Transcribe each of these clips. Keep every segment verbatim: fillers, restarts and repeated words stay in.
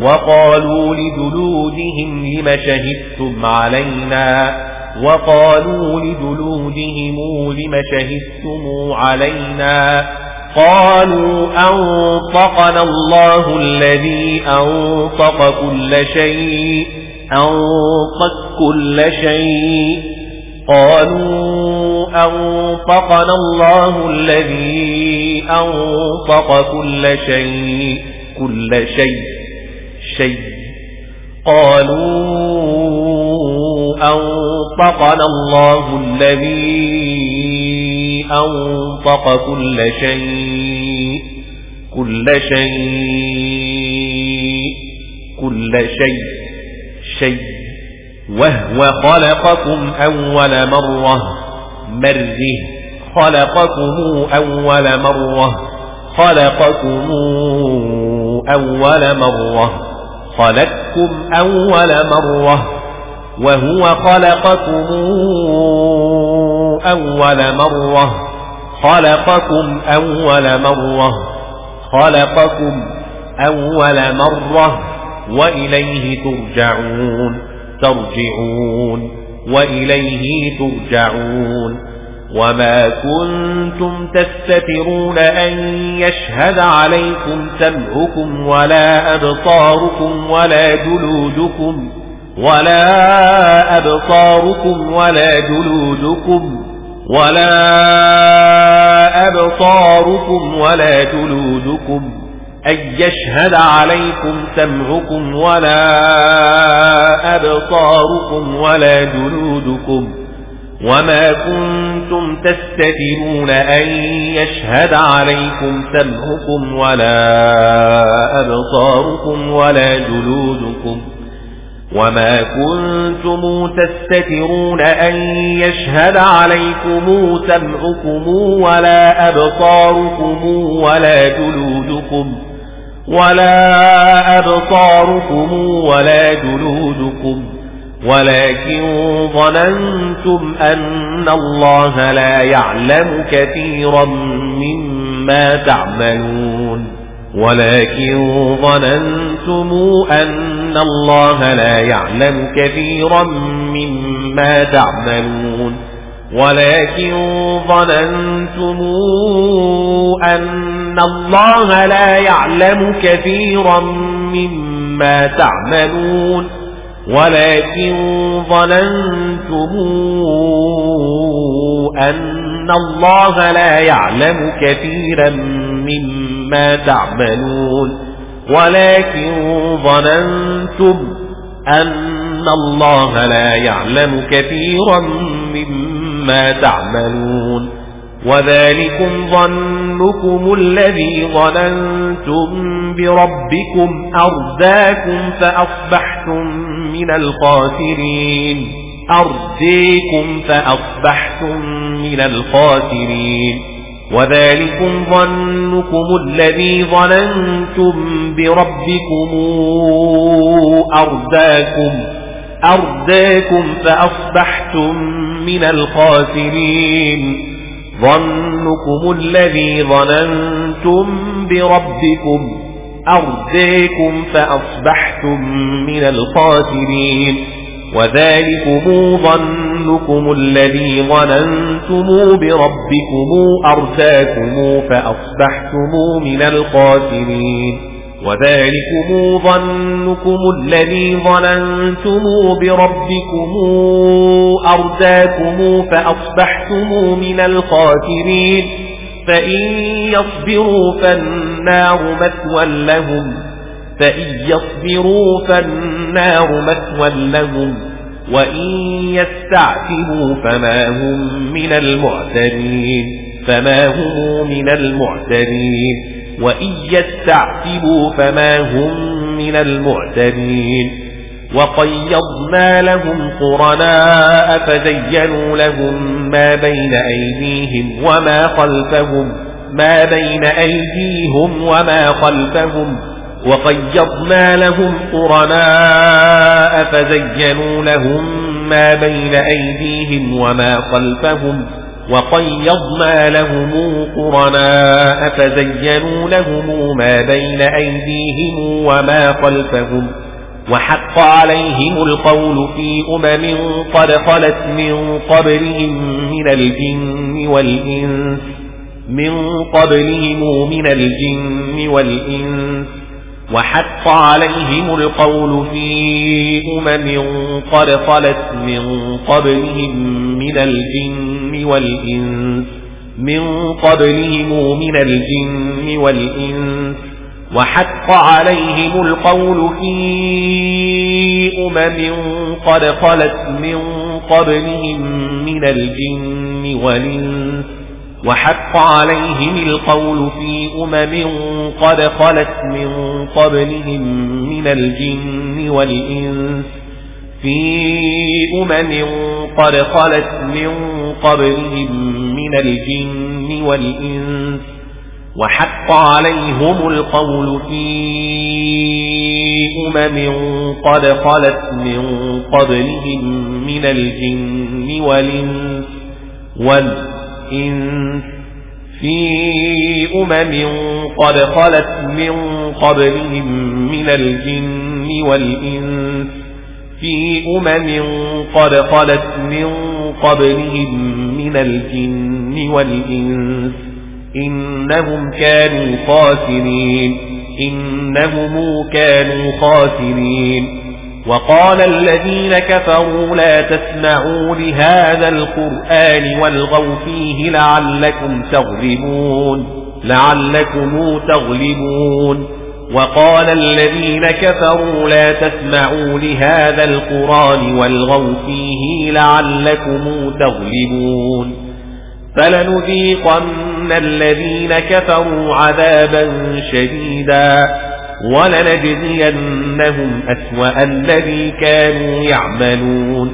وقالوا لجلودهم لم شهدتم علينا وقالوا لجلودهم لم شهدتم علينا قالوا أنطقنا الله الذي أنطق كل شيء أنطق كل شيء قالوا أنطقنا الله الذي أنطق كل شيء كل شيء شيء قالوا أنطقنا الله الذي أنطق كل شيء كل شيء كل شيء شيء وهو خلقكم أول مرة مره خلقكم أول مرة خلقكم أول مرة خلقكم أول مرة وهو خلقكم أول مرة خلقكم أول مرة خلقكم أول مرة وإليه ترجعون ترجعون وإليه ترجعون وما كنتم تستترون أن يشهد عليكم سمعكم ولا أبصاركم ولا جلودكم ولا أبصاركم ولا جلودكم ولا أبصاركم ولا جلودكم أن يشهد عليكم سمعكم ولا أبصاركم ولا جلودكم وما كنتم تستترون أن يشهد عليكم سمعكم ولا أبصاركم ولا جلودكم وما كنتم تستترون أن يشهد عليكم سمعكم ولا أبصاركم ولا جلودكم ولا أبصاركم ولا جلودكم ولكن ظننتم أن الله لا يعلم كثيرا مما تعملون ولكن ظننتم أن الله لا يعلم كثيرا مما تعملون ولكن ظننتم أن الله لا يعلم كثيرا مما تعملون ولكن ظننتم أن الله لا يعلم كثيرا مما تعملون ولكن ظننتم أن الله لا يعلم كثيرا مما تعملون وذلكم ظنكم الذي ظننتم بربكم أرداكم فأصبحتم من الخاسرين أرديكم فأصبحتم من الخاسرين وذلكم ظنكم الذي ظننتم بربكم أرداكم أرداكم فأصبحتم من الخاسرين ظنكم الذي ظننتم بربكم أرداكم فأصبحتم من الخاسرين وذلكم ظنكم الذي ظننتم بربكم أرداكم فأصبحتم من الخاسرين وذلكم ظنكم الذي ظننتم بربكم أرداكم فأصبحتم من الخاسرين فإن يصبروا فالنار مثوى لهم فإن يصبروا فالنار مثوى لهم وإن يستعتبوا فما هم من المعتدين فما هم من المعتدين وإن يستعتبوا فما هم من المعتدين وقيضنا لهم قرناء فزينوا لهم ما بين أيديهم وما خلفهم ما بين أيديهم وما خلفهم وقيضنا لهم قرناء فزينوا لهم ما بين أيديهم وما خلفهم وقيضنا لهم قرناء فزينوا لهم ما بين أيديهم وما خلفهم وحق عليهم القول في أمم قد خلت من قبلهم من الجن والإنس من قبلهم من الجن والإنس وحق عليهم القول في أمم قد خلت من قبلهم من الجن والإنس من قبلهم من الجن والإنس وحق عليهم القول في أمم قد خلت من قبلهم من الجن والإنس وحق عليهم القول في أمم قد خلت من قبلهم من الجن والإنس في أمم قد خلت من قبلهم من الجن والإنس وحق عليهم القول في أمم قد خلت من قبلهم من الجن والإنس والإنس في أمم قد خلت من قبلهم من الجن والإنس في أمم قد خلت من قبلهم من الجن والإنس إنهم كانوا خاسرين إنهم كانوا خاسرين وقال الذين كفروا لا تسمعوا لهذا القرآن والغوا فيه لعلكم تغلبون لعلكم تغلبون وقال الذين كفروا لا تسمعوا لهذا القرآن والغوا فيه لعلكم تغلبون فلنذيقن الذين كفروا عذابا شديدا ولنجزينهم أسوأ الذي كانوا يعملون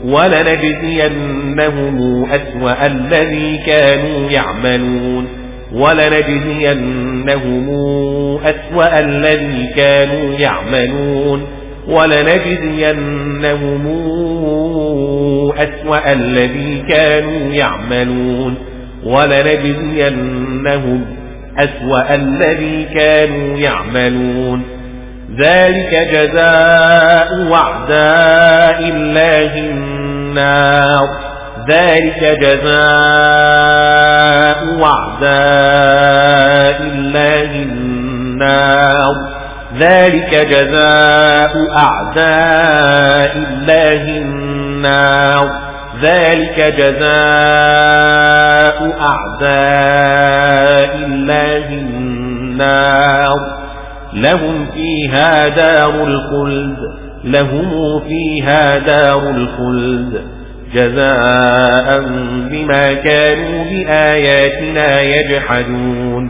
ولنجزينهم أسوأ الذي كانوا يعملون ولنجزينهم أسوأ الذي كانوا يعملون ولنجزينهم أسوأ الذي كانوا يعملون ولنجزينهم أسوأ الذي كانوا يعملون ذلك جزاء أعداء الله النار ذلك جزاء أعداء الله النار ذلك جزاء أعداء الله النار ذلك جزاء أعداء الله النار لهم فيها دار الخلد لهم فيها دار الخلد جزاء بما كانوا بآياتنا يجحدون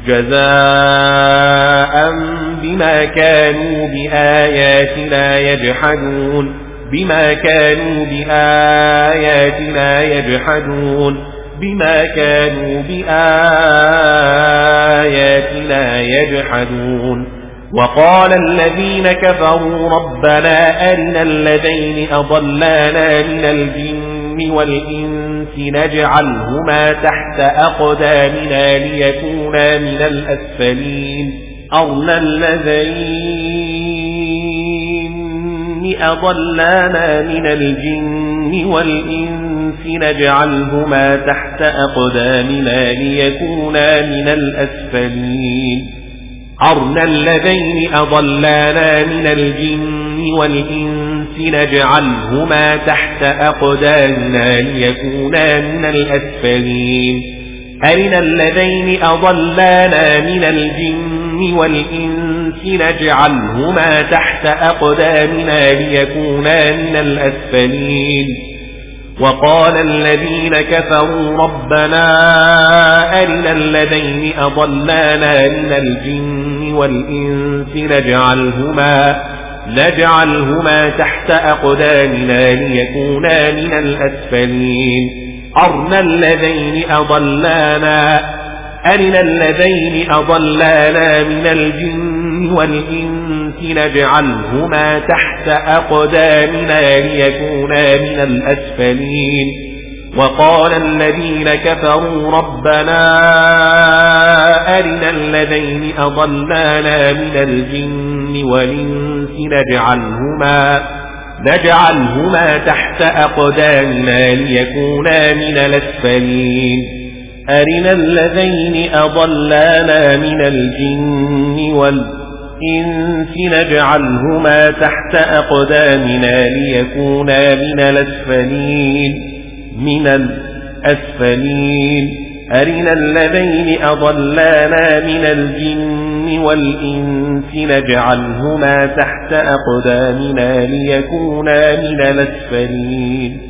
جزاء بما كانوا بآياتنا يجحدون بما كانوا بآياتنا يجحدون بما كانوا بآياتنا يجحدون وقال الذين كفروا ربنا أرنا الذين أضلانا من الجن والإنس نجعلهما تحت أقدامنا ليكونا من الأسفلين أرنا الذين أضلانا من الجن والإنس نجعلهما تحت أقدامنا ليكونا من الأسفلين أرنا الذين أضلانا من الجن والإنس نجعلهما تحت أقدامنا ليكونا من الأسفلين أرنا الذين أضلانا من الجن والإنس نجعلهما تحت أقدامنا ليكونا من الأسفلين وقال الذين كفروا ربنا أرنا الذين أضلانا من الجن والإنس نجعلهما نجعلهما تحت أقدامنا ليكونا من الأسفلين أرنا الذين أضلانا أرنا الذين أضلانا من الجن والإنس نجعلهما تحت أقدامنا ليكونا من الأسفلين وقال الذين كفروا ربنا أرنا الذين أضلانا من الجن والإنس نجعلهما, نجعلهما تحت أقدامنا ليكونا من الأسفلين أرنا الذين أضلانا من الجن والإنس نجعلهما تحت أقدامنا ليكونا من الأسفلين من الأسفلين أرنا الذين أضلانا من الجن والإنس نجعلهما تحت أقدامنا ليكونا من الأسفلين